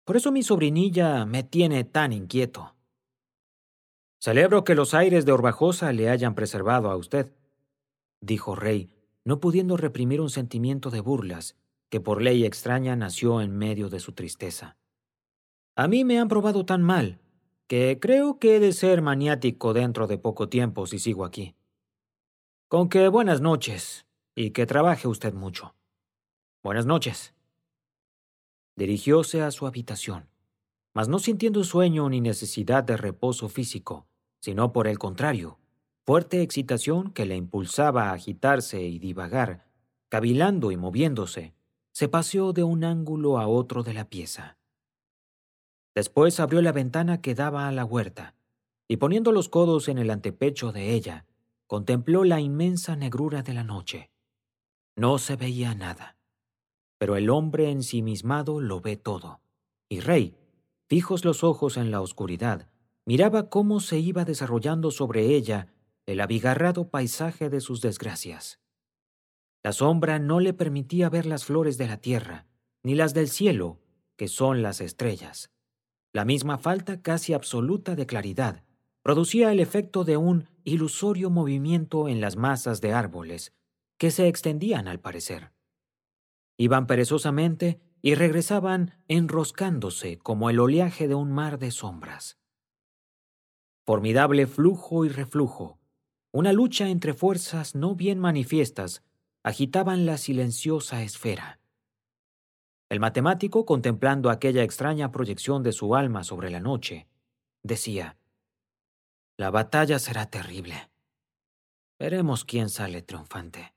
Por eso mi sobrinilla me tiene tan inquieto. Celebro que los aires de Orbajosa le hayan preservado a usted, dijo Rey, no pudiendo reprimir un sentimiento de burlas que por ley extraña nació en medio de su tristeza. A mí me han probado tan mal que creo que he de ser maniático dentro de poco tiempo si sigo aquí. Con que buenas noches y que trabaje usted mucho. Buenas noches. Dirigióse a su habitación, mas no sintiendo sueño ni necesidad de reposo físico, sino por el contrario, fuerte excitación que le impulsaba a agitarse y divagar, cavilando y moviéndose, se paseó de un ángulo a otro de la pieza. Después abrió la ventana que daba a la huerta, y poniendo los codos en el antepecho de ella, contempló la inmensa negrura de la noche. No se veía nada, pero el hombre ensimismado lo ve todo, y Rey, fijos los ojos en la oscuridad, miraba cómo se iba desarrollando sobre ella el abigarrado paisaje de sus desgracias. La sombra no le permitía ver las flores de la tierra, ni las del cielo, que son las estrellas. La misma falta casi absoluta de claridad producía el efecto de un ilusorio movimiento en las masas de árboles, que se extendían al parecer. Iban perezosamente y regresaban enroscándose como el oleaje de un mar de sombras. Formidable flujo y reflujo, una lucha entre fuerzas no bien manifiestas, agitaban la silenciosa esfera. El matemático, contemplando aquella extraña proyección de su alma sobre la noche, decía: «La batalla será terrible. Veremos quién sale triunfante».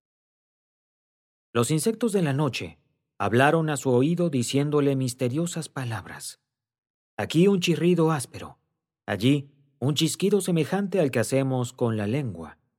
Los insectos de la noche hablaron a su oído diciéndole misteriosas palabras. Aquí un chirrido áspero, allí un chisquido semejante al que hacemos con la lengua,